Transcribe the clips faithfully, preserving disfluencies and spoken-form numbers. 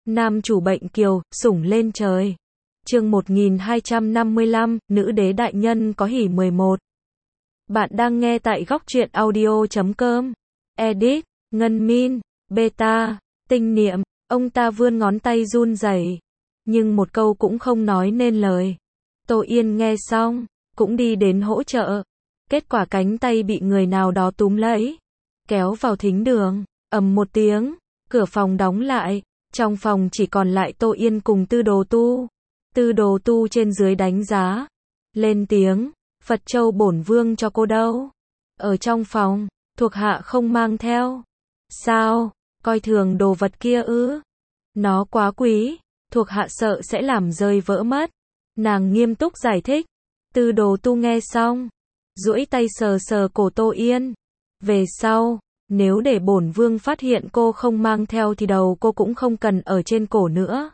Nam chủ bệnh kiều, sủng lên trời. Chương một nghìn hai trăm năm mươi lăm, nữ đế đại nhân có hỉ mười một. Bạn đang nghe tại góc truyện audio chấm com. Edit, Ngân Min, Beta, Tinh Niệm, ông ta vươn ngón tay run rẩy, nhưng một câu cũng không nói nên lời. Tô Yên nghe xong, cũng đi đến hỗ trợ. Kết quả cánh tay bị người nào đó túm lấy, kéo vào thính đường, ầm một tiếng, cửa phòng đóng lại. Trong phòng chỉ còn lại Tô Yên cùng Tư Đồ Tu. Tư Đồ Tu trên dưới đánh giá, lên tiếng, Phật Châu bổn vương cho cô đâu? Ở trong phòng, thuộc hạ không mang theo. Sao, coi thường đồ vật kia ư? Nó quá quý, thuộc hạ sợ sẽ làm rơi vỡ mất. Nàng nghiêm túc giải thích. Tư Đồ Tu nghe xong, duỗi tay sờ sờ cổ Tô Yên. Về sau, nếu để bổn vương phát hiện cô không mang theo thì đầu cô cũng không cần ở trên cổ nữa.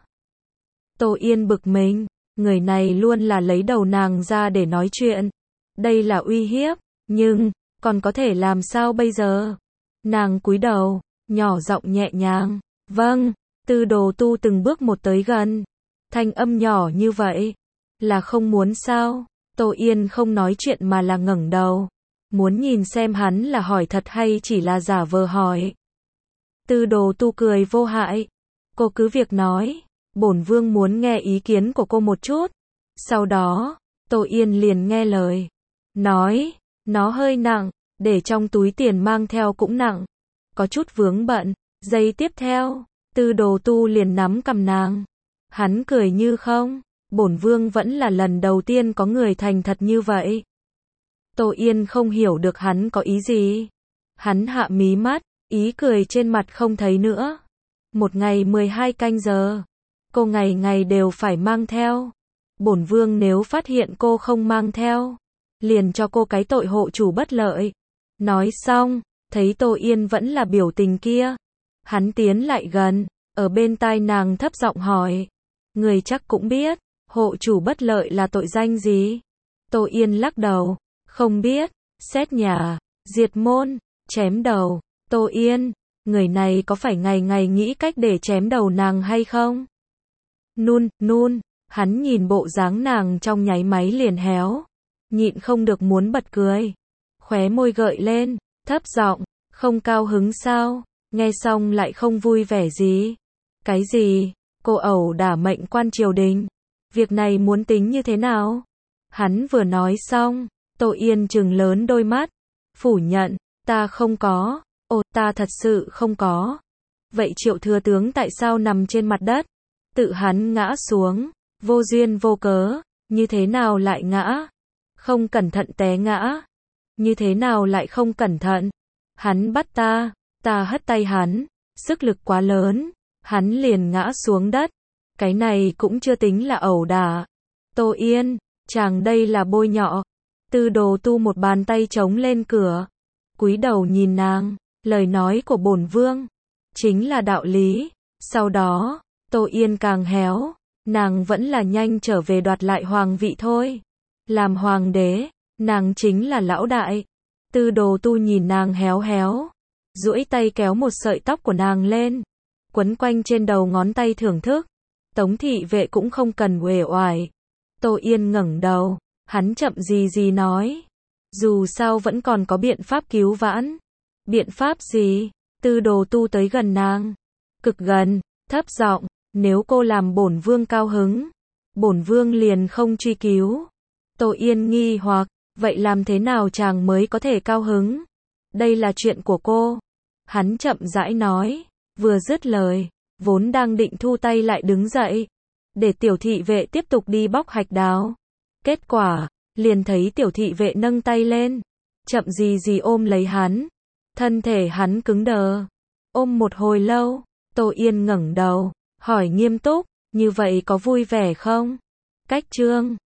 Tô Yên bực mình, người này luôn là lấy đầu nàng ra để nói chuyện. Đây là uy hiếp, nhưng, còn có thể làm sao bây giờ? Nàng cúi đầu, nhỏ giọng nhẹ nhàng, vâng. Tư Đồ Tu từng bước một tới gần. Thanh âm nhỏ như vậy, là không muốn sao? Tô Yên không nói chuyện mà là ngẩng đầu, muốn nhìn xem hắn là hỏi thật hay chỉ là giả vờ hỏi. Tư Đồ Tu cười vô hại. Cô cứ việc nói, bổn vương muốn nghe ý kiến của cô một chút. Sau đó, Tô Yên liền nghe lời. Nói, nó hơi nặng, để trong túi tiền mang theo cũng nặng. Có chút vướng bận. Giây tiếp theo, Tư Đồ Tu liền nắm cầm nàng. Hắn cười như không, bổn vương vẫn là lần đầu tiên có người thành thật như vậy. Tô Yên không hiểu được hắn có ý gì. Hắn hạ mí mắt, ý cười trên mặt không thấy nữa. Một ngày mười hai canh giờ, cô ngày ngày đều phải mang theo. Bổn vương nếu phát hiện cô không mang theo, liền cho cô cái tội hộ chủ bất lợi. Nói xong, thấy Tô Yên vẫn là biểu tình kia, hắn tiến lại gần, ở bên tai nàng thấp giọng hỏi. Người chắc cũng biết, hộ chủ bất lợi là tội danh gì? Tô Yên lắc đầu. Không biết, xét nhà, diệt môn, chém đầu. Tô Yên, người này có phải ngày ngày nghĩ cách để chém đầu nàng hay không? Nun, nun, hắn nhìn bộ dáng nàng trong nháy máy liền héo. Nhịn không được muốn bật cười. Khóe môi gợi lên, thấp giọng, không cao hứng sao? Nghe xong lại không vui vẻ gì? Cái gì? Cô ẩu đả mệnh quan triều đình. Việc này muốn tính như thế nào? Hắn vừa nói xong, Tô Yên trừng lớn đôi mắt, phủ nhận, ta không có. Ồ, ta thật sự không có. Vậy Triệu thừa tướng tại sao nằm trên mặt đất? Tự hắn ngã xuống, vô duyên vô cớ, như thế nào lại ngã? Không cẩn thận té ngã. Như thế nào lại không cẩn thận? Hắn bắt ta, ta hất tay hắn, sức lực quá lớn, hắn liền ngã xuống đất. Cái này cũng chưa tính là ẩu đả. Tô Yên, chàng đây là bôi nhọ. Tư Đồ Tu một bàn tay chống lên cửa, cúi đầu nhìn nàng, lời nói của bổn vương chính là đạo lý. Sau đó, Tô Yên càng héo, nàng vẫn là nhanh trở về đoạt lại hoàng vị thôi. Làm hoàng đế, nàng chính là lão đại. Tư Đồ Tu nhìn nàng héo héo, duỗi tay kéo một sợi tóc của nàng lên, quấn quanh trên đầu ngón tay thưởng thức. Tống thị vệ cũng không cần uể oải. Tô Yên ngẩng đầu, hắn chậm gì gì nói. Dù sao vẫn còn có biện pháp cứu vãn. Biện pháp gì? Tư Đồ Tu tới gần nàng, cực gần, thấp giọng, nếu cô làm bổn vương cao hứng, bổn vương liền không truy cứu. Tô Yên nghi hoặc, vậy làm thế nào chàng mới có thể cao hứng? Đây là chuyện của cô. Hắn chậm rãi nói, vừa dứt lời, vốn đang định thu tay lại đứng dậy, để tiểu thị vệ tiếp tục đi bóc hạch đào. Kết quả, liền thấy tiểu thị vệ nâng tay lên, chậm gì gì ôm lấy hắn. Thân thể hắn cứng đờ. Ôm một hồi lâu, Tô Yên ngẩng đầu, hỏi nghiêm túc, như vậy có vui vẻ không? Cách chương